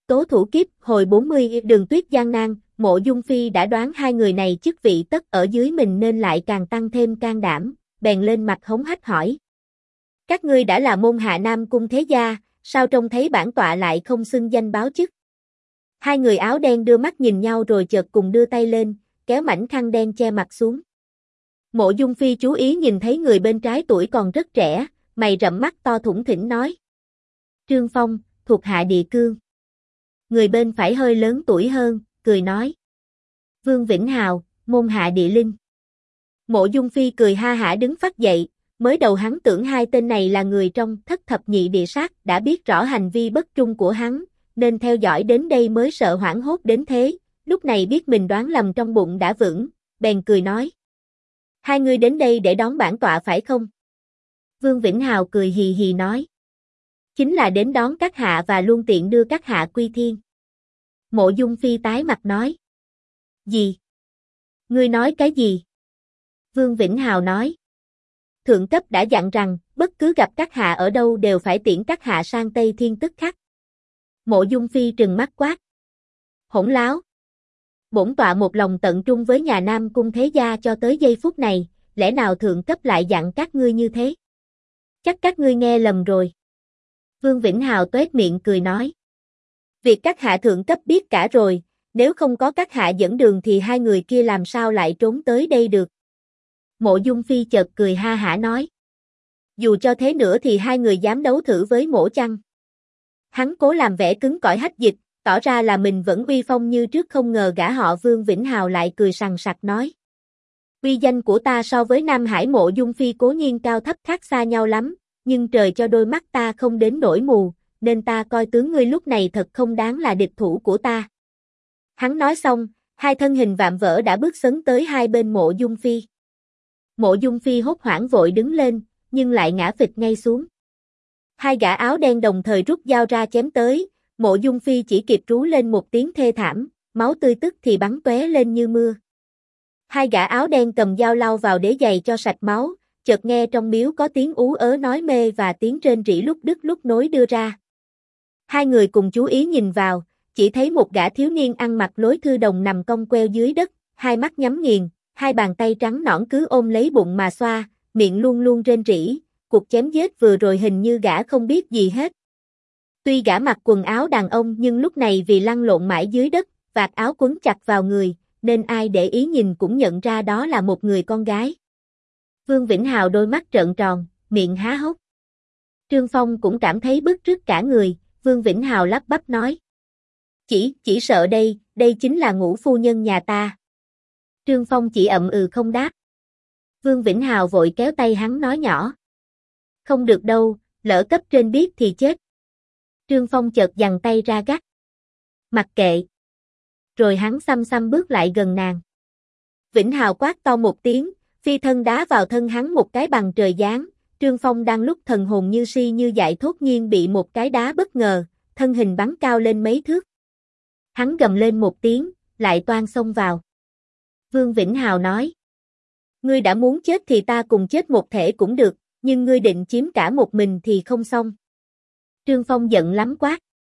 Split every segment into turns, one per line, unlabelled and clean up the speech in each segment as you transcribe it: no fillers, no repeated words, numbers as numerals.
tố thủ kiếp, hồi 40 đường tuyết gian nan, Mộ Dung Phi đã đoán hai người này chức vị tất ở dưới mình nên lại càng tăng thêm can đảm, bèn lên mặt hống hách hỏi. Các ngươi đã là môn hạ Nam Cung thế gia, sao trông thấy bản tọa lại không xưng danh báo chức? Hai người áo đen đưa mắt nhìn nhau rồi chợt cùng đưa tay lên, kéo mảnh khăn đen che mặt xuống. Mộ Dung Phi chú ý nhìn thấy người bên trái tuổi còn rất trẻ, mày rậm mắt to thủng thỉnh nói. Trương Phong, thuộc hạ Địa Cương. Người bên phải hơi lớn tuổi hơn, cười nói. Vương Vĩnh Hào, môn hạ Địa Linh. Mộ Dung Phi cười ha hả đứng phắt dậy, mới đầu hắn tưởng hai tên này là người trong Thất Thập Nhị Địa Sát, đã biết rõ hành vi bất trung của hắn, nên theo dõi đến đây mới sợ hoảng hốt đến thế, lúc này biết mình đoán lầm trong bụng đã vững, bèn cười nói. Hai người đến đây để đón bản tọa phải không? Vương Vĩnh Hào cười hì hì nói. Chính là đến đón các hạ và luôn tiện đưa các hạ quy thiên. Mộ Dung Phi tái mặt nói. Gì? Ngươi nói cái gì? Vương Vĩnh Hào nói. Thượng cấp đã dặn rằng, bất cứ gặp các hạ ở đâu đều phải tiễn các hạ sang Tây Thiên tức khắc. Mộ Dung Phi trừng mắt quát. Hỗn láo. Bổn tọa một lòng tận trung với nhà Nam Cung thế gia cho tới giây phút này, lẽ nào thượng cấp lại dặn các ngươi như thế? Chắc các ngươi nghe lầm rồi. Vương Vĩnh Hào tuét miệng cười nói. Việc các hạ thượng cấp biết cả rồi, nếu không có các hạ dẫn đường thì hai người kia làm sao lại trốn tới đây được. Mộ Dung Phi chợt cười ha hả nói. Dù cho thế nữa thì hai người dám đấu thử với mổ chăng? Hắn cố làm vẻ cứng cỏi hách dịch, tỏ ra là mình vẫn uy phong như trước, không ngờ gã họ Vương Vĩnh Hào lại cười sằng sặc nói. Uy danh của ta so với Nam Hải Mộ Dung Phi cố nhiên cao thấp khác xa nhau lắm, nhưng trời cho đôi mắt ta không đến nỗi mù, nên ta coi tướng ngươi lúc này thật không đáng là địch thủ của ta. Hắn nói xong, hai thân hình vạm vỡ đã bước sấn tới hai bên Mộ Dung Phi. Mộ Dung Phi hốt hoảng vội đứng lên, nhưng lại ngã phịch ngay xuống. Hai gã áo đen đồng thời rút dao ra chém tới, Mộ Dung Phi chỉ kịp rú lên một tiếng thê thảm, máu tươi tức thì bắn tóe lên như mưa. Hai gã áo đen cầm dao lao vào đế giày cho sạch máu, chợt nghe trong miếu có tiếng ú ớ nói mê và tiếng rên rỉ lúc đứt lúc nối đưa ra. Hai người cùng chú ý nhìn vào, chỉ thấy một gã thiếu niên ăn mặc lối thư đồng nằm cong queo dưới đất, hai mắt nhắm nghiền, hai bàn tay trắng nõn cứ ôm lấy bụng mà xoa, miệng luôn luôn rên rỉ, cuộc chém giết vừa rồi hình như gã không biết gì hết. Tuy gã mặc quần áo đàn ông nhưng lúc này vì lăn lộn mãi dưới đất, vạt áo quấn chặt vào người, nên ai để ý nhìn cũng nhận ra đó là một người con gái. Vương Vĩnh Hào đôi mắt trợn tròn, miệng há hốc. Trương Phong cũng cảm thấy bứt rứt cả người, Vương Vĩnh Hào lắp bắp nói. Chỉ sợ đây chính là Ngũ phu nhân nhà ta. Trương Phong chỉ ậm ừ không đáp. Vương Vĩnh Hào vội kéo tay hắn nói nhỏ. Không được đâu, lỡ cấp trên biết thì chết. Trương Phong chợt giằng tay ra gắt. Mặc kệ. Rồi hắn xăm xăm bước lại gần nàng. Vĩnh Hào quát to một tiếng, phi thân đá vào thân hắn một cái bằng trời giáng. Trương Phong đang lúc thần hồn như si như dại thốt nhiên bị một cái đá bất ngờ, thân hình bắn cao lên mấy thước. Hắn gầm lên một tiếng, lại toan xông vào. Vương Vĩnh Hào nói. Ngươi đã muốn chết thì ta cùng chết một thể cũng được, nhưng ngươi định chiếm cả một mình thì không xong. Trương Phong giận lắm quát.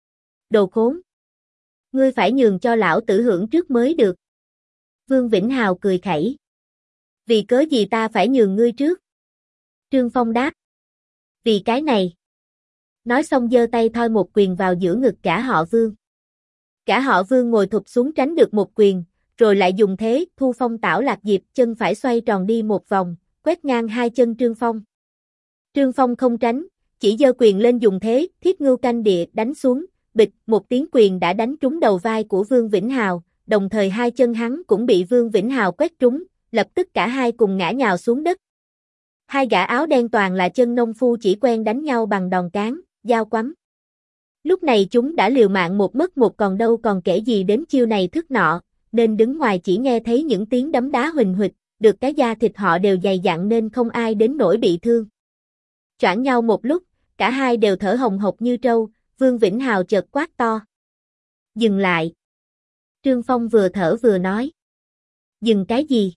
Đồ khốn. Ngươi phải nhường cho lão tử hưởng trước mới được. Vương Vĩnh Hào cười khẩy. Vì cớ gì ta phải nhường ngươi trước? Trương Phong đáp. Vì cái này. Nói xong giơ tay thoi một quyền vào giữa ngực cả họ Vương. Cả họ Vương ngồi thụp xuống tránh được một quyền, rồi lại dùng thế thu phong tảo lạc diệp chân phải xoay tròn đi một vòng, quét ngang hai chân Trương Phong. Trương Phong không tránh, chỉ giơ quyền lên dùng thế thiết ngưu canh địa đánh xuống, bịch một tiếng quyền đã đánh trúng đầu vai của Vương Vĩnh Hào, đồng thời hai chân hắn cũng bị Vương Vĩnh Hào quét trúng, lập tức cả hai cùng ngã nhào xuống đất. Hai gã áo đen toàn là chân nông phu chỉ quen đánh nhau bằng đòn cán, dao quắm. Lúc này chúng đã liều mạng một mất một còn đâu còn kể gì đến chiêu này thức nọ, nên đứng ngoài chỉ nghe thấy những tiếng đấm đá huỳnh huỵch, được cái da thịt họ đều dày dặn nên không ai đến nỗi bị thương. Choảng nhau một lúc, cả hai đều thở hồng hộc như trâu, Vương Vĩnh Hào chợt quát to. Dừng lại. Trương Phong vừa thở vừa nói. Dừng cái gì?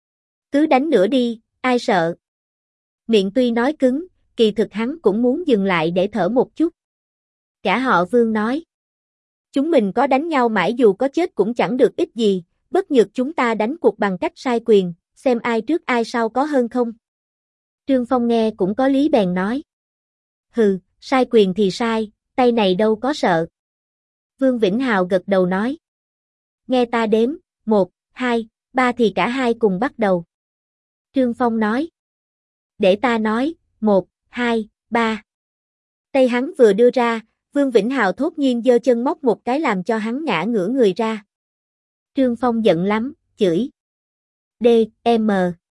Cứ đánh nữa đi, ai sợ. Miệng tuy nói cứng, kỳ thực hắn cũng muốn dừng lại để thở một chút. Cả họ Vương nói. Chúng mình có đánh nhau mãi dù có chết cũng chẳng được ích gì, bất nhược chúng ta đánh cuộc bằng cách sai quyền, xem ai trước ai sau có hơn không. Trương Phong nghe cũng có lý bèn nói. Hừ, sai quyền thì sai, tay này đâu có sợ. Vương Vĩnh Hào gật đầu nói. Nghe ta đếm, 1, 2, 3 thì cả hai cùng bắt đầu. Trương Phong nói. Để ta nói, 1, 2, 3. Tay hắn vừa đưa ra, Vương Vĩnh Hào thốt nhiên giơ chân móc một cái làm cho hắn ngã ngửa người ra. Trương Phong giận lắm, chửi. D.M.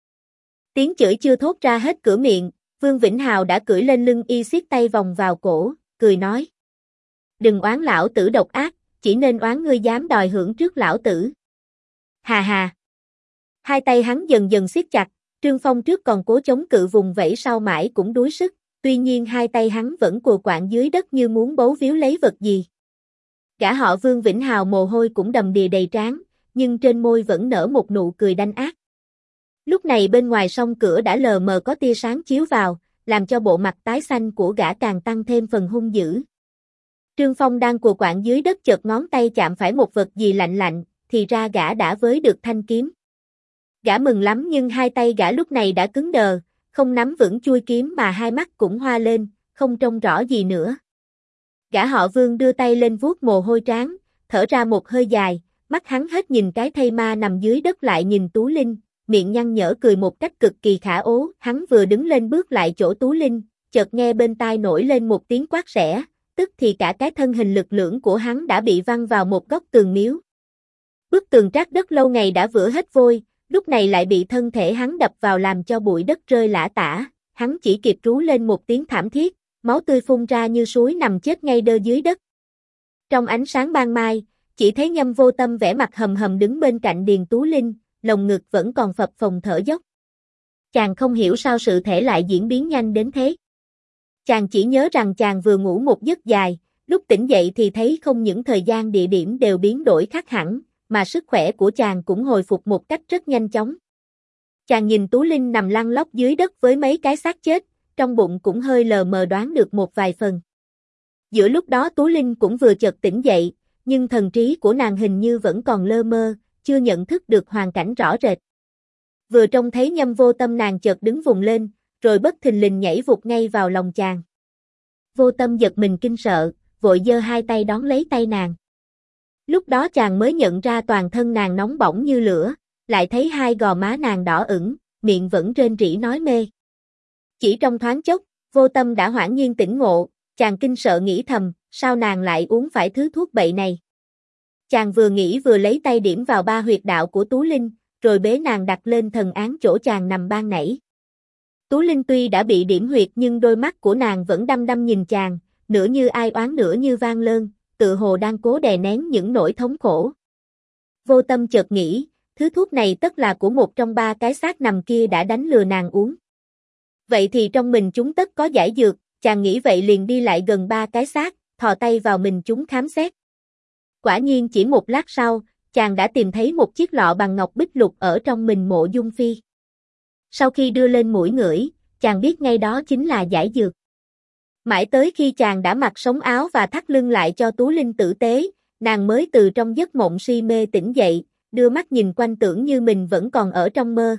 Tiếng chửi chưa thốt ra hết cửa miệng, Vương Vĩnh Hào đã cưỡi lên lưng y siết tay vòng vào cổ, cười nói. Đừng oán lão tử độc ác, chỉ nên oán ngươi dám đòi hưởng trước lão tử. Hà hà. Hai tay hắn dần dần siết chặt, Trương Phong trước còn cố chống cự vùng vẫy sau mãi cũng đuối sức, tuy nhiên hai tay hắn vẫn cùa quạng dưới đất như muốn bấu víu lấy vật gì. Gã họ Vương Vĩnh Hào mồ hôi cũng đầm đìa đầy trán, nhưng trên môi vẫn nở một nụ cười đanh ác. Lúc này bên ngoài song cửa đã lờ mờ có tia sáng chiếu vào, làm cho bộ mặt tái xanh của gã càng tăng thêm phần hung dữ. Trương Phong đang cùa quạng dưới đất chợt ngón tay chạm phải một vật gì lạnh lạnh, thì ra gã đã với được thanh kiếm. Gã mừng lắm nhưng hai tay gã lúc này đã cứng đờ, không nắm vững chuôi kiếm mà hai mắt cũng hoa lên, không trông rõ gì nữa. Gã họ Vương đưa tay lên vuốt mồ hôi trán, thở ra một hơi dài, mắt hắn hết nhìn cái thây ma nằm dưới đất lại nhìn Tú Linh, miệng nhăn nhở cười một cách cực kỳ khả ố. Hắn vừa đứng lên bước lại chỗ Tú Linh, chợt nghe bên tai nổi lên một tiếng quát rẽ, tức thì cả cái thân hình lực lưỡng của hắn đã bị văng vào một góc tường miếu. Bức tường trát đất lâu ngày đã vữa hết vôi, lúc này lại bị thân thể hắn đập vào làm cho bụi đất rơi lả tả, hắn chỉ kịp rú lên một tiếng thảm thiết, máu tươi phun ra như suối nằm chết ngay đơ dưới đất. Trong ánh sáng ban mai, chỉ thấy Nhâm Vô Tâm vẻ mặt hầm hầm đứng bên cạnh Điền Tú Linh, lồng ngực vẫn còn phập phồng thở dốc. Chàng không hiểu sao sự thể lại diễn biến nhanh đến thế. Chàng chỉ nhớ rằng chàng vừa ngủ một giấc dài, lúc tỉnh dậy thì thấy không những thời gian địa điểm đều biến đổi khác hẳn, mà sức khỏe của chàng cũng hồi phục một cách rất nhanh chóng. Chàng nhìn Tú Linh nằm lăn lóc dưới đất với mấy cái xác chết, trong bụng cũng hơi lờ mờ đoán được một vài phần. Giữa lúc đó Tú Linh cũng vừa chợt tỉnh dậy, nhưng thần trí của nàng hình như vẫn còn lơ mơ, chưa nhận thức được hoàn cảnh rõ rệt. Vừa trông thấy Nhâm Vô Tâm nàng chợt đứng vùng lên, rồi bất thình lình nhảy vụt ngay vào lòng chàng. Vô Tâm giật mình kinh sợ, vội giơ hai tay đón lấy tay nàng. Lúc đó chàng mới nhận ra toàn thân nàng nóng bỏng như lửa, lại thấy hai gò má nàng đỏ ửng, miệng vẫn rên rỉ nói mê. Chỉ trong thoáng chốc, Vô Tâm đã hoảng nhiên tỉnh ngộ, chàng kinh sợ nghĩ thầm, sao nàng lại uống phải thứ thuốc bậy này. Chàng vừa nghĩ vừa lấy tay điểm vào ba huyệt đạo của Tú Linh, rồi bế nàng đặt lên thần án chỗ chàng nằm ban nãy. Tú Linh tuy đã bị điểm huyệt nhưng đôi mắt của nàng vẫn đăm đăm nhìn chàng, nửa như ai oán nửa như van lơn, tự hồ đang cố đè nén những nỗi thống khổ. Vô Tâm chợt nghĩ, thứ thuốc này tất là của một trong ba cái xác nằm kia đã đánh lừa nàng uống. Vậy thì trong mình chúng tất có giải dược, chàng nghĩ vậy liền đi lại gần ba cái xác, thò tay vào mình chúng khám xét. Quả nhiên chỉ một lát sau, chàng đã tìm thấy một chiếc lọ bằng ngọc bích lục ở trong mình Mộ Dung Phi. Sau khi đưa lên mũi ngửi, chàng biết ngay đó chính là giải dược. Mãi tới khi chàng đã mặc sống áo và thắt lưng lại cho Tú Linh tử tế, nàng mới từ trong giấc mộng si mê tỉnh dậy, đưa mắt nhìn quanh tưởng như mình vẫn còn ở trong mơ.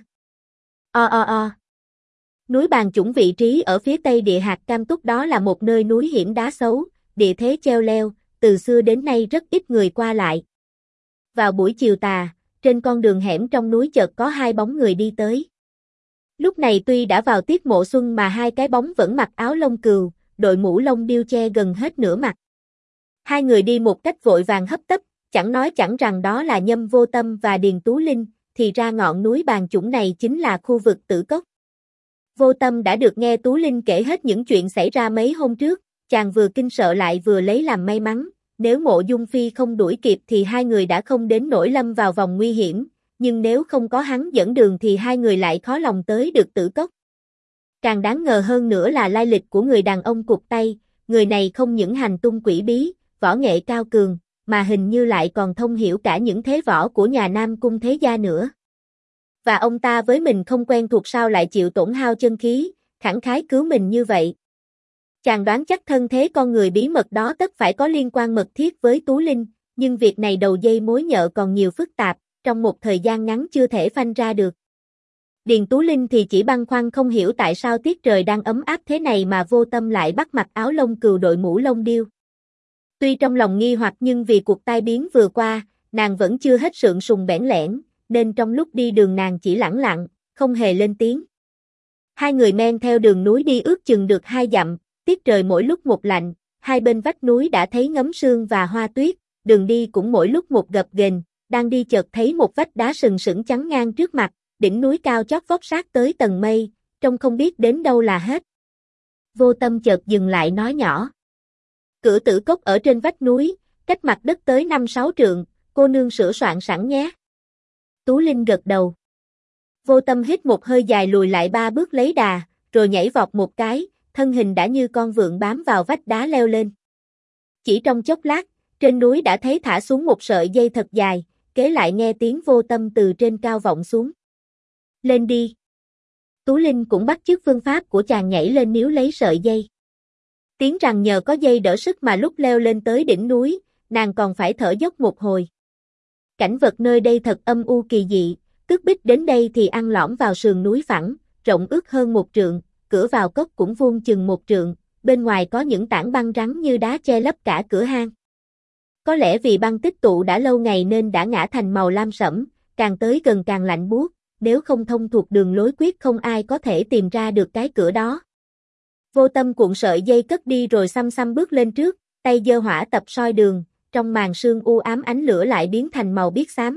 Núi Bàn Chủng vị trí ở phía tây địa hạt Cam Túc đó là một nơi núi hiểm đá xấu, địa thế treo leo, từ xưa đến nay rất ít người qua lại. Vào buổi chiều tà, trên con đường hẻm trong núi chợt có hai bóng người đi tới. Lúc này tuy đã vào tiết mộ xuân mà hai cái bóng vẫn mặc áo lông cừu, đội mũ lông điêu che gần hết nửa mặt. Hai người đi một cách vội vàng hấp tấp, chẳng nói chẳng rằng đó là Nhâm Vô Tâm và Điền Tú Linh, thì ra ngọn núi Bàn Chủng này chính là khu vực Tử Cốc. Vô Tâm đã được nghe Tú Linh kể hết những chuyện xảy ra mấy hôm trước, chàng vừa kinh sợ lại vừa lấy làm may mắn, nếu Mộ Dung Phi không đuổi kịp thì hai người đã không đến nỗi lâm vào vòng nguy hiểm, nhưng nếu không có hắn dẫn đường thì hai người lại khó lòng tới được Tử Cốc. Càng đáng ngờ hơn nữa là lai lịch của người đàn ông cụt tay, người này không những hành tung quỷ bí, võ nghệ cao cường, mà hình như lại còn thông hiểu cả những thế võ của nhà Nam Cung thế gia nữa. Và ông ta với mình không quen thuộc sao lại chịu tổn hao chân khí, khẳng khái cứu mình như vậy. Chàng đoán chắc thân thế con người bí mật đó tất phải có liên quan mật thiết với Tú Linh, nhưng việc này đầu dây mối nhợ còn nhiều phức tạp, trong một thời gian ngắn chưa thể phanh ra được. Điền Tú Linh thì chỉ băn khoăn không hiểu tại sao tiết trời đang ấm áp thế này mà Vô Tâm lại bắt mặc áo lông cừu đội mũ lông điêu. Tuy trong lòng nghi hoặc nhưng vì cuộc tai biến vừa qua, nàng vẫn chưa hết sượng sùng bẽn lẽn, nên trong lúc đi đường nàng chỉ lẳng lặng, không hề lên tiếng. Hai người men theo đường núi đi ước chừng được 2 dặm, tiết trời mỗi lúc một lạnh, hai bên vách núi đã thấy ngấm sương và hoa tuyết, đường đi cũng mỗi lúc một gập ghềnh, đang đi chợt thấy một vách đá sừng sững chắn ngang trước mặt, đỉnh núi cao chót vót sát tới tầng mây, trông không biết đến đâu là hết. Vô Tâm chợt dừng lại nói nhỏ. Cửa Tử Cốc ở trên vách núi, cách mặt đất tới 5-6 trượng, cô nương sửa soạn sẵn nhé. Tú Linh gật đầu. Vô Tâm hít một hơi dài lùi lại 3 bước lấy đà, rồi nhảy vọt một cái, thân hình đã như con vượn bám vào vách đá leo lên. Chỉ trong chốc lát, trên núi đã thấy thả xuống một sợi dây thật dài, kế lại nghe tiếng Vô Tâm từ trên cao vọng xuống. Lên đi. Tú Linh cũng bắt chước phương pháp của chàng nhảy lên níu lấy sợi dây. Tiếng rằng nhờ có dây đỡ sức mà lúc leo lên tới đỉnh núi, nàng còn phải thở dốc một hồi. Cảnh vật nơi đây thật âm u kỳ dị, tước bích đến đây thì ăn lõm vào sườn núi phẳng, rộng ước hơn 1 trượng, cửa vào cốc cũng vuông chừng 1 trượng, bên ngoài có những tảng băng rắn như đá che lấp cả cửa hang. Có lẽ vì băng tích tụ đã lâu ngày nên đã ngã thành màu lam sẫm, càng tới gần càng lạnh buốt, nếu không thông thuộc đường lối quyết không ai có thể tìm ra được cái cửa đó. Vô Tâm cuộn sợi dây cất đi rồi xăm xăm bước lên trước, tay giơ hỏa tập soi đường, trong màn sương u ám ánh lửa lại biến thành màu biếc xám.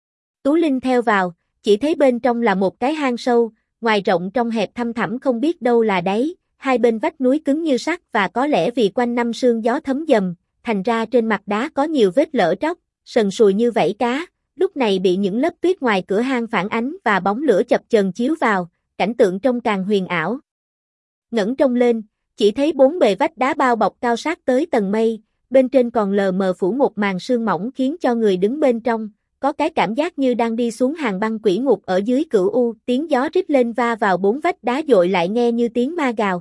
Tú Linh theo vào, chỉ thấy bên trong là một cái hang sâu, ngoài rộng trong hẹp thăm thẳm không biết đâu là đáy, hai bên vách núi cứng như sắt và có lẽ vì quanh năm sương gió thấm dầm, thành ra trên mặt đá có nhiều vết lở tróc, sần sùi như vảy cá, lúc này bị những lớp tuyết ngoài cửa hang phản ánh và bóng lửa chập chờn chiếu vào, cảnh tượng trông càng huyền ảo. Ngẩng trông lên, chỉ thấy 4 bề vách đá bao bọc cao sát tới tầng mây, bên trên còn lờ mờ phủ một màn sương mỏng khiến cho người đứng bên trong, có cái cảm giác như đang đi xuống hàng băng quỷ ngục ở dưới cửu u, tiếng gió rít lên va vào 4 vách đá dội lại nghe như tiếng ma gào.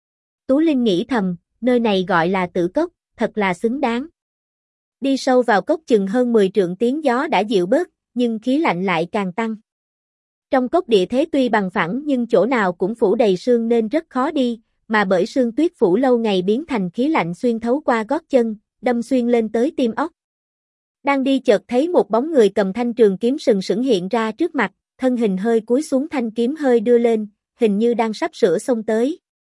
Tú Linh nghĩ thầm, nơi này gọi là Tử Cốc, thật là xứng đáng. Đi sâu vào cốc chừng hơn 10 trượng tiếng gió đã dịu bớt, nhưng khí lạnh lại càng tăng. Trong cốc địa thế tuy bằng phẳng nhưng chỗ nào cũng phủ đầy sương nên rất khó đi, mà bởi sương tuyết phủ lâu ngày biến thành khí lạnh xuyên thấu qua gót chân, đâm xuyên lên tới tim óc. Đang đi chợt thấy một bóng người cầm thanh trường kiếm sừng sững hiện ra trước mặt, thân hình hơi cúi xuống thanh kiếm hơi đưa lên, hình như đang sắp sửa xông tới.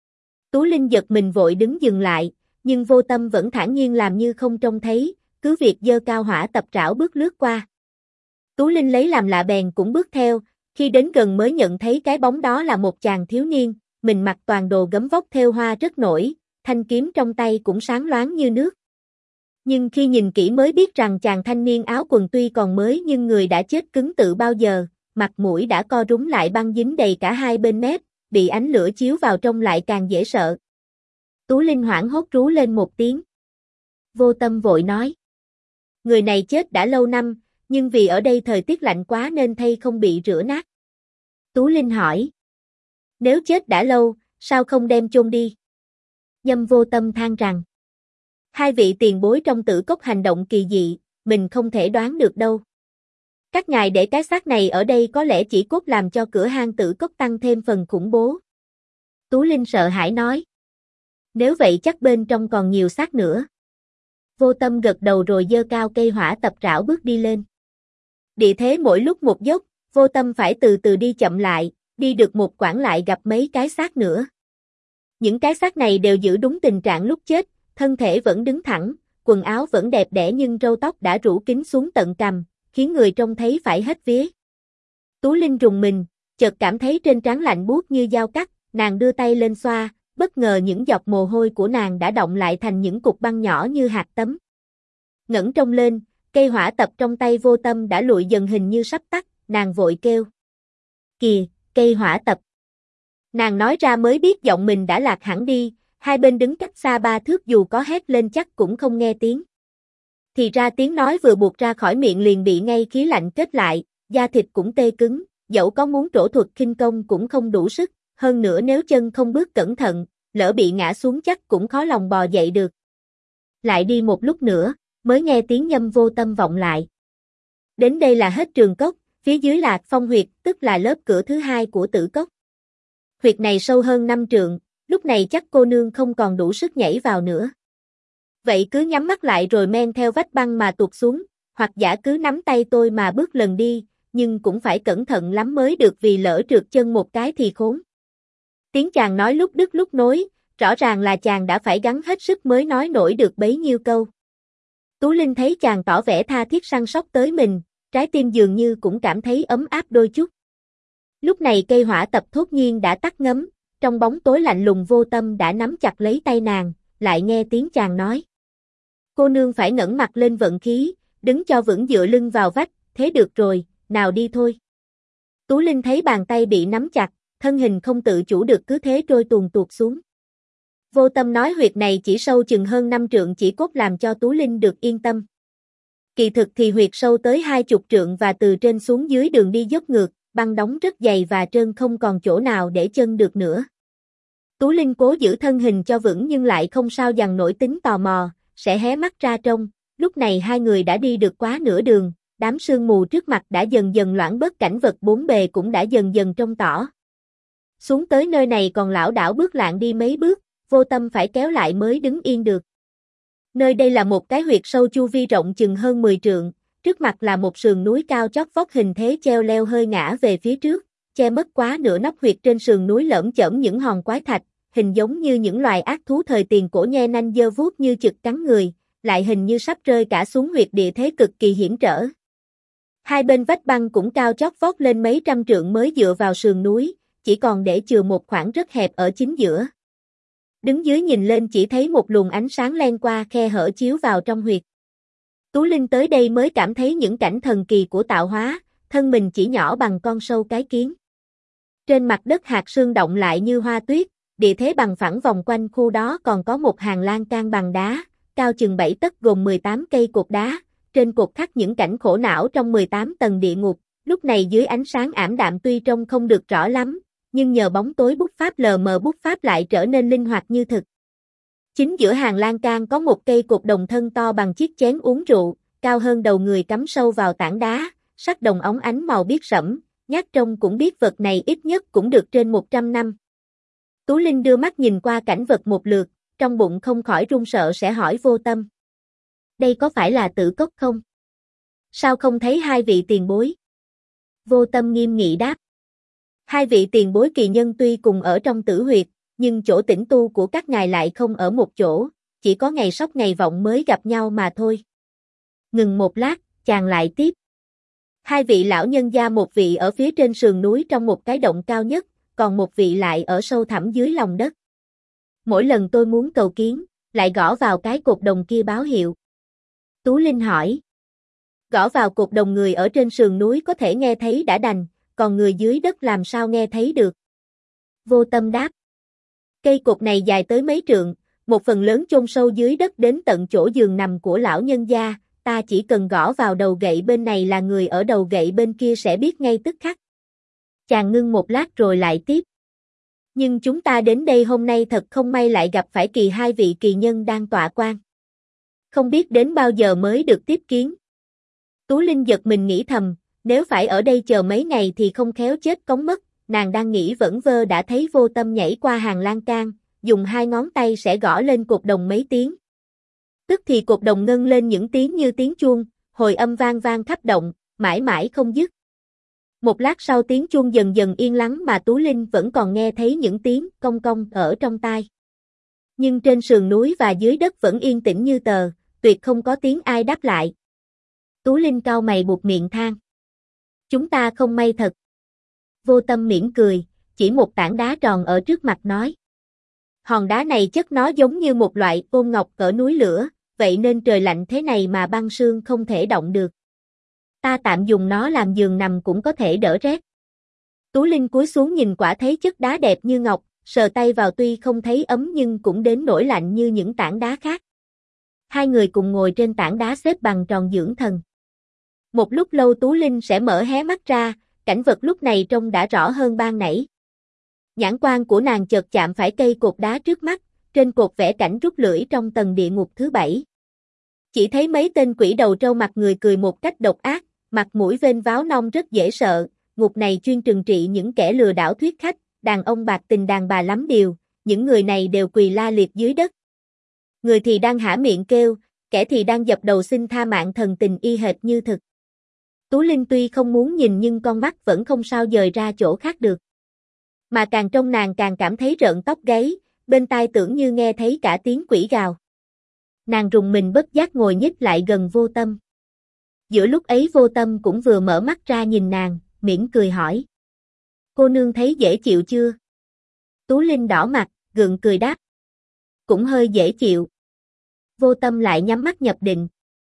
Tú Linh giật mình vội đứng dừng lại, nhưng Vô Tâm vẫn thản nhiên làm như không trông thấy, cứ việc giơ cao hỏa tập trảo bước lướt qua. Tú Linh lấy làm lạ bèn cũng bước theo, khi đến gần mới nhận thấy cái bóng đó là một chàng thiếu niên, mình mặc toàn đồ gấm vóc thêu hoa rất nổi, thanh kiếm trong tay cũng sáng loáng như nước. Nhưng khi nhìn kỹ mới biết rằng chàng thanh niên áo quần tuy còn mới nhưng người đã chết cứng từ bao giờ, mặt mũi đã co rúm lại băng dính đầy cả hai bên mép, bị ánh lửa chiếu vào trông lại càng dễ sợ. Tú Linh hoảng hốt rú lên một tiếng. Vô Tâm vội nói. Người này chết đã lâu năm, nhưng vì ở đây thời tiết lạnh quá nên thây không bị rửa nát. Tú Linh hỏi. Nếu chết đã lâu, sao không đem chôn đi? Nhâm Vô Tâm than rằng. Hai vị tiền bối trong Tử Cốc hành động kỳ dị, mình không thể đoán được đâu. Các ngài để cái xác này ở đây có lẽ chỉ cốt làm cho cửa hang Tử Cốc tăng thêm phần khủng bố. Tú Linh sợ hãi nói. Nếu vậy chắc bên trong còn nhiều xác nữa. Vô Tâm gật đầu rồi giơ cao cây hỏa tập trảo bước đi lên. Địa thế mỗi lúc một dốc, Vô Tâm phải từ từ đi chậm lại, đi được một quãng lại gặp mấy cái xác nữa. Những cái xác này đều giữ đúng tình trạng lúc chết, thân thể vẫn đứng thẳng, quần áo vẫn đẹp đẽ nhưng râu tóc đã rũ kín xuống tận cằm, khiến người trông thấy phải hết vía. Tú Linh rùng mình, chợt cảm thấy trên trán lạnh buốt như dao cắt, nàng đưa tay lên xoa, bất ngờ những giọt mồ hôi của nàng đã đọng lại thành những cục băng nhỏ như hạt tấm. Ngẩng trông lên, cây hỏa tập trong tay Vô Tâm đã lụi dần hình như sắp tắt, nàng vội kêu. Kìa, cây hỏa tập. Nàng nói ra mới biết giọng mình đã lạc hẳn đi, hai bên đứng cách xa 3 thước dù có hét lên chắc cũng không nghe tiếng. Thì ra tiếng nói vừa buộc ra khỏi miệng liền bị ngay khí lạnh kết lại, da thịt cũng tê cứng, dẫu có muốn trổ thuật khinh công cũng không đủ sức, hơn nữa nếu chân không bước cẩn thận, lỡ bị ngã xuống chắc cũng khó lòng bò dậy được. Lại đi một lúc nữa, mới nghe tiếng nhâm vô tâm vọng lại. Đến đây là hết trường cốc, phía dưới là phong huyệt, tức là lớp cửa thứ hai của tử cốc. Huyệt này sâu hơn 5 trượng, lúc này chắc cô nương không còn đủ sức nhảy vào nữa. Vậy cứ nhắm mắt lại rồi men theo vách băng mà tuột xuống, hoặc giả cứ nắm tay tôi mà bước lần đi, nhưng cũng phải cẩn thận lắm mới được vì lỡ trượt chân một cái thì khốn. Tiếng chàng nói lúc đứt lúc nối, rõ ràng là chàng đã phải gắng hết sức mới nói nổi được bấy nhiêu câu. Tú Linh thấy chàng tỏ vẻ tha thiết săn sóc tới mình, trái tim dường như cũng cảm thấy ấm áp đôi chút. Lúc này cây hỏa tập thốt nhiên đã tắt ngấm, trong bóng tối lạnh lùng Vô Tâm đã nắm chặt lấy tay nàng, lại nghe tiếng chàng nói. Cô nương phải ngẩng mặt lên vận khí, đứng cho vững dựa lưng vào vách, thế được rồi, nào đi thôi. Tú Linh thấy bàn tay bị nắm chặt, thân hình không tự chủ được cứ thế trôi tuồn tuột xuống. Vô Tâm nói huyệt này chỉ sâu chừng hơn 5 trượng chỉ cốt làm cho Tú Linh được yên tâm. Kỳ thực thì huyệt sâu tới 20 trượng và từ trên xuống dưới đường đi dốc ngược, băng đóng rất dày và trơn không còn chỗ nào để chân được nữa. Tú Linh cố giữ thân hình cho vững nhưng lại không sao dằn nổi tính tò mò, sẽ hé mắt ra trông. Lúc này hai người đã đi được quá nửa đường, đám sương mù trước mặt đã dần dần loãng bớt, cảnh vật bốn bề cũng đã dần dần trông tỏ. Xuống tới nơi này còn lảo đảo bước lạng đi mấy bước, Vô Tâm phải kéo lại mới đứng yên được. Nơi đây là một cái huyệt sâu chu vi rộng chừng hơn 10 trượng, trước mặt là một sườn núi cao chót vót hình thế treo leo hơi ngã về phía trước, che mất quá nửa nóc huyệt. Trên sườn núi lởm chởm những hòn quái thạch, hình giống như những loài ác thú thời tiền cổ nhe nanh giơ vuốt như chực cắn người, lại hình như sắp rơi cả xuống huyệt, địa thế cực kỳ hiểm trở. Hai bên vách băng cũng cao chót vót lên mấy trăm trượng mới dựa vào sườn núi, chỉ còn để chừa một khoảng rất hẹp ở chính giữa. Đứng dưới nhìn lên chỉ thấy một luồng ánh sáng len qua khe hở chiếu vào trong huyệt. Tú Linh tới đây mới cảm thấy những cảnh thần kỳ của tạo hóa, thân mình chỉ nhỏ bằng con sâu cái kiến. Trên mặt đất hạt sương động lại như hoa tuyết, địa thế bằng phẳng vòng quanh khu đó còn có một hàng lan can bằng đá, cao chừng 7 tấc gồm 18 cây cột đá, trên cột khắc những cảnh khổ não trong 18 tầng địa ngục. Lúc này dưới ánh sáng ảm đạm tuy trông không được rõ lắm, nhưng nhờ bóng tối bút pháp lờ mờ, bút pháp lại trở nên linh hoạt như thực. Chính giữa hàng lan can có một cây cột đồng thân to bằng chiếc chén uống rượu, cao hơn đầu người cắm sâu vào tảng đá, sắc đồng óng ánh màu biếc sẫm, nhát trông cũng biết vật này ít nhất cũng được trên 100 năm. Tú Linh đưa mắt nhìn qua cảnh vật một lượt, trong bụng không khỏi run sợ sẽ hỏi Vô Tâm. Đây có phải là tử cốc không? Sao không thấy hai vị tiền bối? Vô Tâm nghiêm nghị đáp. Hai vị tiền bối kỳ nhân tuy cùng ở trong tử huyệt, nhưng chỗ tĩnh tu của các ngài lại không ở một chỗ, chỉ có ngày sóc ngày vọng mới gặp nhau mà thôi. Ngừng một lát, chàng lại tiếp. Hai vị lão nhân gia, một vị ở phía trên sườn núi trong một cái động cao nhất, còn một vị lại ở sâu thẳm dưới lòng đất. Mỗi lần tôi muốn cầu kiến, lại gõ vào cái cột đồng kia báo hiệu. Tú Linh hỏi. Gõ vào cột đồng người ở trên sườn núi có thể nghe thấy đã đành, còn người dưới đất làm sao nghe thấy được? Vô Tâm đáp. Cây cột này dài tới mấy trượng, một phần lớn chôn sâu dưới đất đến tận chỗ giường nằm của lão nhân gia, ta chỉ cần gõ vào đầu gậy bên này là người ở đầu gậy bên kia sẽ biết ngay tức khắc. Chàng ngưng một lát rồi lại tiếp. Nhưng chúng ta đến đây hôm nay thật không may lại gặp phải hai vị kỳ nhân đang tọa quan. Không biết đến bao giờ mới được tiếp kiến. Tú Linh giật mình nghĩ thầm, nếu phải ở đây chờ mấy ngày thì không khéo chết cống mất. Nàng đang nghĩ vẩn vơ đã thấy Vô Tâm nhảy qua hàng lan can, dùng hai ngón tay sẽ gõ lên cột đồng mấy tiếng. Tức thì cột đồng ngân lên những tiếng như tiếng chuông, hồi âm vang vang khắp động, mãi mãi không dứt. Một lát sau tiếng chuông dần dần yên lắng mà Tú Linh vẫn còn nghe thấy những tiếng cong cong ở trong tai. Nhưng trên sườn núi và dưới đất vẫn yên tĩnh như tờ, tuyệt không có tiếng ai đáp lại. Tú Linh cau mày buột miệng than. Chúng ta không may thật. Vô Tâm mỉm cười, chỉ một tảng đá tròn ở trước mặt nói. Hòn đá này chất nó giống như một loại ôn ngọc cỡ núi lửa, vậy nên trời lạnh thế này mà băng sương không thể động được. Ta tạm dùng nó làm giường nằm cũng có thể đỡ rét. Tú Linh cúi xuống nhìn quả thấy chất đá đẹp như ngọc, sờ tay vào tuy không thấy ấm nhưng cũng đến nỗi lạnh như những tảng đá khác. Hai người cùng ngồi trên tảng đá xếp bằng tròn dưỡng thần. Một lúc lâu Tú Linh sẽ mở hé mắt ra, cảnh vật lúc này trông đã rõ hơn ban nãy. Nhãn quan của nàng chợt chạm phải cây cột đá trước mắt, trên cột vẽ cảnh rút lưỡi trong tầng địa ngục thứ 7. Chỉ thấy mấy tên quỷ đầu trâu mặt người cười một cách độc ác, mặt mũi vênh váo nong rất dễ sợ, ngục này chuyên trừng trị những kẻ lừa đảo thuyết khách, đàn ông bạc tình đàn bà lắm điều, những người này đều quỳ la liệt dưới đất. Người thì đang há miệng kêu, kẻ thì đang dập đầu xin tha mạng, thần tình y hệt như thực. Tú Linh tuy không muốn nhìn nhưng con mắt vẫn không sao dời ra chỗ khác được. Mà càng trông nàng càng cảm thấy rợn tóc gáy, bên tai tưởng như nghe thấy cả tiếng quỷ gào. Nàng rùng mình bất giác ngồi nhích lại gần Vô Tâm. Giữa lúc ấy Vô Tâm cũng vừa mở mắt ra nhìn nàng, mỉm cười hỏi. Cô nương thấy dễ chịu chưa? Tú Linh đỏ mặt, gượng cười đáp. Cũng hơi dễ chịu. Vô Tâm lại nhắm mắt nhập định.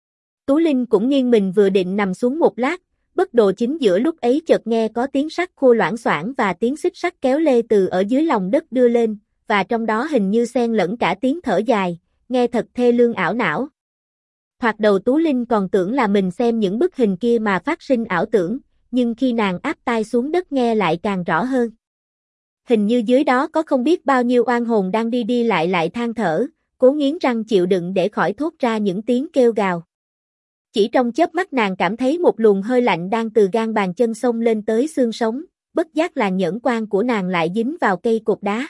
Tú Linh cũng nghiêng mình vừa định nằm xuống một lát, bất đồ chính giữa lúc ấy chợt nghe có tiếng sắt khua loảng xoảng và tiếng xích sắt kéo lê từ ở dưới lòng đất đưa lên, và trong đó hình như xen lẫn cả tiếng thở dài, nghe thật thê lương ảo não. Thoạt đầu Tú Linh còn tưởng là mình xem những bức hình kia mà phát sinh ảo tưởng, nhưng khi nàng áp tai xuống đất nghe lại càng rõ hơn. Hình như dưới đó có không biết bao nhiêu oan hồn đang đi đi lại than thở, cố nghiến răng chịu đựng để khỏi thốt ra những tiếng kêu gào. Chỉ trong chớp mắt nàng cảm thấy một luồng hơi lạnh đang từ gan bàn chân xông lên tới xương sống, bất giác làn nhẫn quan của nàng lại dính vào cây cột đá.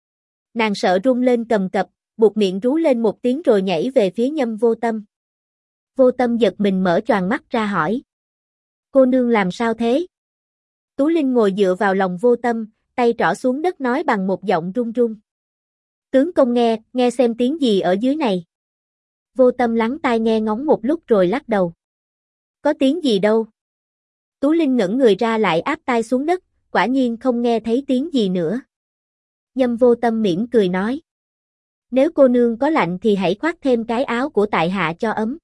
Nàng sợ run lên cầm cập, buột miệng rú lên một tiếng rồi nhảy về phía Nhâm Vô Tâm. Vô Tâm giật mình mở choàng mắt ra hỏi. Cô nương làm sao thế? Tú Linh ngồi dựa vào lòng Vô Tâm, tay trỏ xuống đất nói bằng một giọng run run. Tướng công nghe xem tiếng gì ở dưới này. Vô Tâm lắng tai nghe ngóng một lúc rồi lắc đầu. Có tiếng gì đâu. Tú Linh ngẩng người ra lại áp tai xuống đất, quả nhiên không nghe thấy tiếng gì nữa. Nhâm Vô Tâm mỉm cười nói. Nếu cô nương có lạnh thì hãy khoác thêm cái áo của tại hạ cho ấm.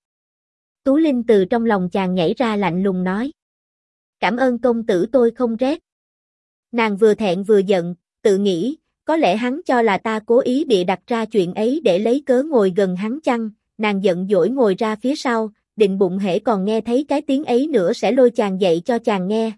Tú Linh từ trong lòng chàng nhảy ra lạnh lùng nói. Cảm ơn công tử, tôi không rét. Nàng vừa thẹn vừa giận, tự nghĩ, có lẽ hắn cho là ta cố ý bịa đặt ra chuyện ấy để lấy cớ ngồi gần hắn chăng. Nàng giận dỗi ngồi ra phía sau, định bụng hễ còn nghe thấy cái tiếng ấy nữa sẽ lôi chàng dậy cho chàng nghe.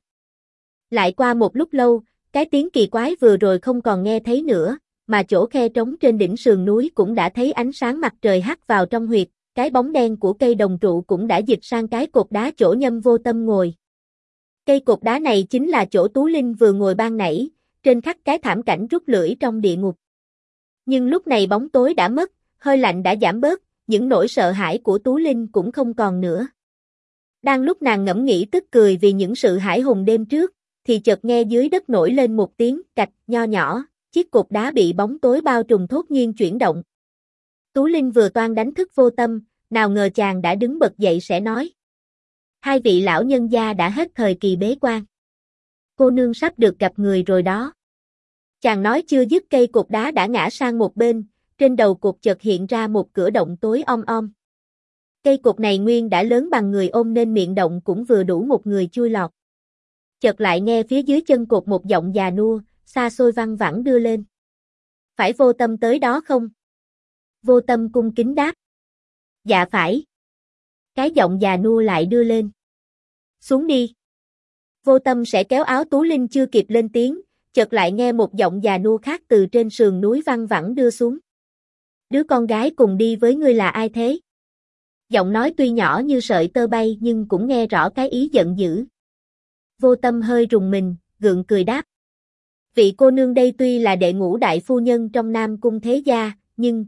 Lại qua một lúc lâu, cái tiếng kỳ quái vừa rồi không còn nghe thấy nữa, mà chỗ khe trống trên đỉnh sườn núi cũng đã thấy ánh sáng mặt trời hắt vào trong huyệt, cái bóng đen của cây đồng trụ cũng đã dịch sang cái cột đá chỗ Nhâm Vô Tâm ngồi. Cây cột đá này chính là chỗ Tú Linh vừa ngồi ban nãy, trên khắc cái thảm cảnh rút lưỡi trong địa ngục. Nhưng lúc này bóng tối đã mất, hơi lạnh đã giảm bớt, những nỗi sợ hãi của Tú Linh cũng không còn nữa. Đang lúc nàng ngẫm nghĩ tức cười vì những sự hãi hùng đêm trước, thì chợt nghe dưới đất nổi lên một tiếng cạch nho nhỏ, chiếc cột đá bị bóng tối bao trùm thốt nhiên chuyển động. Tú Linh vừa toan đánh thức Vô Tâm, nào ngờ chàng đã đứng bật dậy sẽ nói. Hai vị lão nhân gia đã hết thời kỳ bế quan. Cô nương sắp được gặp người rồi đó. Chàng nói chưa dứt cây cột đá đã ngã sang một bên, trên đầu cột chợt hiện ra một cửa động tối om om. Cây cột này nguyên đã lớn bằng người ôm nên miệng động cũng vừa đủ một người chui lọt. Chợt lại nghe phía dưới chân cột một giọng già nua, xa xôi văng vẳng đưa lên. Phải Vô Tâm tới đó không? Vô Tâm cung kính đáp. Dạ phải. Cái giọng già nua lại đưa lên. Xuống đi. Vô Tâm sẽ kéo áo Tú Linh chưa kịp lên tiếng, chợt lại nghe một giọng già nua khác từ trên sườn núi văng vẳng đưa xuống. Đứa con gái cùng đi với ngươi là ai thế? Giọng nói tuy nhỏ như sợi tơ bay nhưng cũng nghe rõ cái ý giận dữ. Vô Tâm hơi rùng mình, gượng cười đáp. Vị cô nương đây tuy là đệ ngũ đại phu nhân trong Nam Cung thế gia, nhưng...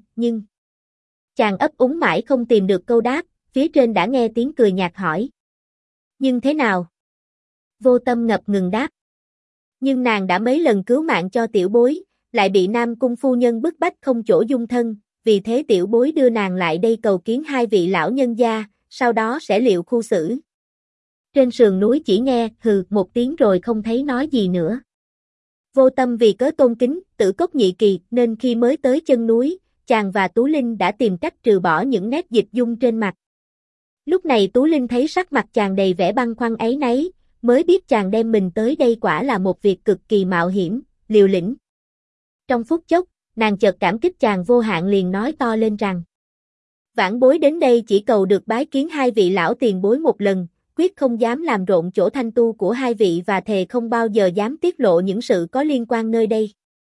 Chàng ấp úng mãi không tìm được câu đáp, phía trên đã nghe tiếng cười nhạt hỏi. Nhưng thế nào? Vô Tâm ngập ngừng đáp. Nhưng nàng đã mấy lần cứu mạng cho tiểu bối, lại bị Nam Cung phu nhân bức bách không chỗ dung thân, vì thế tiểu bối đưa nàng lại đây cầu kiến hai vị lão nhân gia, sau đó sẽ liệu khu xử. Trên sườn núi chỉ nghe hừ một tiếng rồi không thấy nói gì nữa. Vô Tâm vì cớ tôn kính Tử Cốc Nhị Kỳ nên khi mới tới chân núi, chàng và Tú Linh đã tìm cách trừ bỏ những nét dịch dung trên mặt. Lúc này Tú Linh thấy sắc mặt chàng đầy vẻ băn khoăn áy náy, mới biết chàng đem mình tới đây quả là một việc cực kỳ mạo hiểm, liều lĩnh. Trong phút chốc, nàng chợt cảm kích chàng vô hạn liền nói to lên rằng: Vãn bối đến đây chỉ cầu được bái kiến hai vị lão tiền bối một lần, quyết không dám làm rộn chỗ thanh tu của hai vị và thề không bao giờ dám tiết lộ những sự có liên quan nơi đây.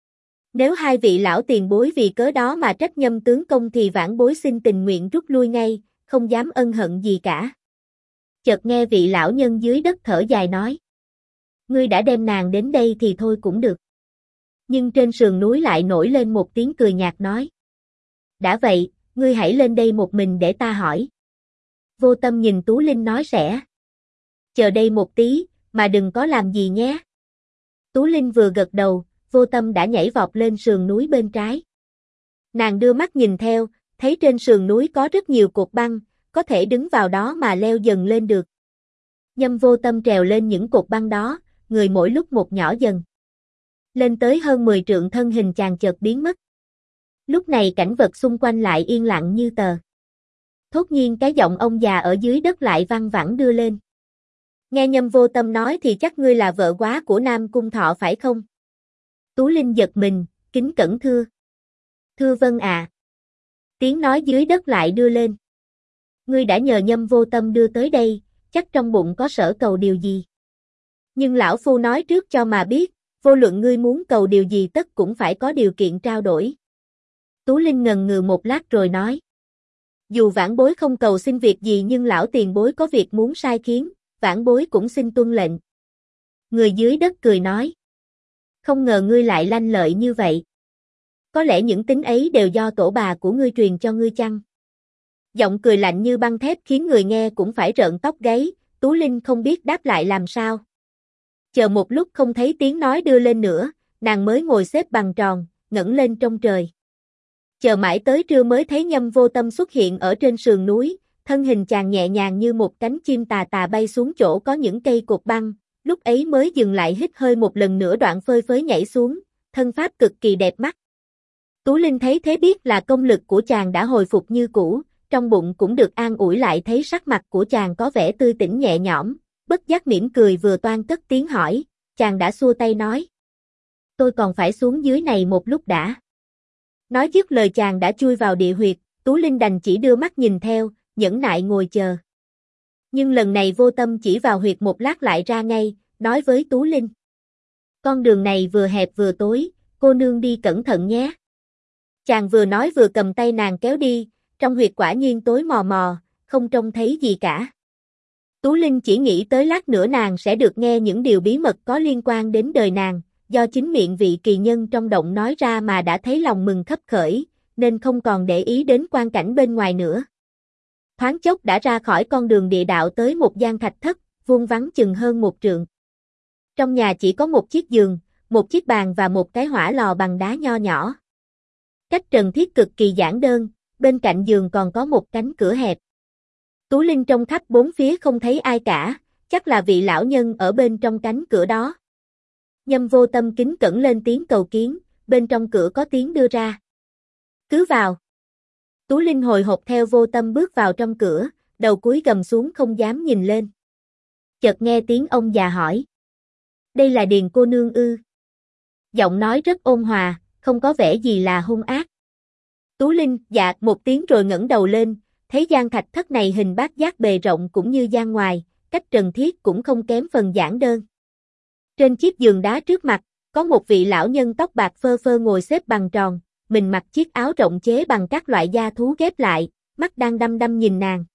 Nếu hai vị lão tiền bối vì cớ đó mà trách Nhâm tướng công thì vãn bối xin tình nguyện rút lui ngay, không dám ân hận gì cả. Chợt nghe vị lão nhân dưới đất thở dài nói. Ngươi đã đem nàng đến đây thì thôi cũng được. Nhưng trên sườn núi lại nổi lên một tiếng cười nhạt nói. Đã vậy, ngươi hãy lên đây một mình để ta hỏi. Vô Tâm nhìn Tú Linh nói sẽ. Chờ đây một tí, mà đừng có làm gì nhé. Tú Linh vừa gật đầu, Vô Tâm đã nhảy vọt lên sườn núi bên trái. Nàng đưa mắt nhìn theo, thấy trên sườn núi có rất nhiều cột băng, có thể đứng vào đó mà leo dần lên được. Nhâm Vô Tâm trèo lên những cột băng đó, người mỗi lúc một nhỏ dần. Lên tới hơn 10 trượng thân hình chàng chợt biến mất. Lúc này cảnh vật xung quanh lại yên lặng như tờ. Thốt nhiên cái giọng ông già ở dưới đất lại văng vẳng đưa lên. Nghe Nhâm Vô Tâm nói thì chắc ngươi là vợ quá của Nam Cung Thọ phải không? Tú Linh giật mình, kính cẩn thưa. Thưa vâng ạ. Tiếng nói dưới đất lại đưa lên. Ngươi đã nhờ Nhâm Vô Tâm đưa tới đây, chắc trong bụng có sở cầu điều gì. Nhưng lão phu nói trước cho mà biết, vô luận ngươi muốn cầu điều gì tất cũng phải có điều kiện trao đổi. Tú Linh ngần ngừ một lát rồi nói. Dù vãn bối không cầu xin việc gì nhưng lão tiền bối có việc muốn sai khiến, vãn bối cũng xin tuân lệnh. Người dưới đất cười nói. Không ngờ ngươi lại lanh lợi như vậy. Có lẽ những tính ấy đều do tổ bà của ngươi truyền cho ngươi chăng? Giọng cười lạnh như băng thép khiến người nghe cũng phải rợn tóc gáy, Tú Linh không biết đáp lại làm sao. Chờ một lúc không thấy tiếng nói đưa lên nữa, nàng mới ngồi xếp bằng tròn, ngẩng lên trong trời. Chờ mãi tới trưa mới thấy Nhâm Vô Tâm xuất hiện ở trên sườn núi, thân hình chàng nhẹ nhàng như một cánh chim tà tà bay xuống chỗ có những cây cột băng, lúc ấy mới dừng lại hít hơi một lần nữa đoạn phơi phới nhảy xuống, thân pháp cực kỳ đẹp mắt. Tú Linh thấy thế biết là công lực của chàng đã hồi phục như cũ, trong bụng cũng được an ủi lại thấy sắc mặt của chàng có vẻ tươi tỉnh nhẹ nhõm, bất giác mỉm cười vừa toan cất tiếng hỏi, chàng đã xua tay nói. Tôi còn phải xuống dưới này một lúc đã. Nói dứt lời chàng đã chui vào địa huyệt, Tú Linh đành chỉ đưa mắt nhìn theo, nhẫn nại ngồi chờ. Nhưng lần này Vô Tâm chỉ vào huyệt một lát lại ra ngay, nói với Tú Linh. Con đường này vừa hẹp vừa tối, cô nương đi cẩn thận nhé. Chàng vừa nói vừa cầm tay nàng kéo đi, trong huyệt quả nhiên tối mò mò, không trông thấy gì cả. Tú Linh chỉ nghĩ tới lát nữa nàng sẽ được nghe những điều bí mật có liên quan đến đời nàng, do chính miệng vị kỳ nhân trong động nói ra mà đã thấy lòng mừng khấp khởi, nên không còn để ý đến quang cảnh bên ngoài nữa. Thoáng chốc đã ra khỏi con đường địa đạo tới một gian thạch thất, vuông vắn chừng hơn 1 trượng. Trong nhà chỉ có một chiếc giường, một chiếc bàn và một cái hỏa lò bằng đá nho nhỏ. Cách trần thiết cực kỳ giản đơn, bên cạnh giường còn có một cánh cửa hẹp. Tú Linh trông khắp bốn phía không thấy ai cả, chắc là vị lão nhân ở bên trong cánh cửa đó. Nhâm Vô Tâm kính cẩn lên tiếng cầu kiến, bên trong cửa có tiếng đưa ra. Cứ vào. Tú Linh hồi hộp theo Vô Tâm bước vào trong cửa, đầu cúi gầm xuống không dám nhìn lên. Chợt nghe tiếng ông già hỏi. Đây là Điền cô nương ư? Giọng nói rất ôn hòa, không có vẻ gì là hung ác. Tú Linh dạ một tiếng rồi ngẩng đầu lên, thấy gian thạch thất này hình bát giác bề rộng cũng như gian ngoài, cách trần thiết cũng không kém phần giản đơn. Trên chiếc giường đá trước mặt, có một vị lão nhân tóc bạc phơ phơ ngồi xếp bằng tròn, mình mặc chiếc áo rộng chế bằng các loại da thú ghép lại, mắt đang đăm đăm nhìn nàng.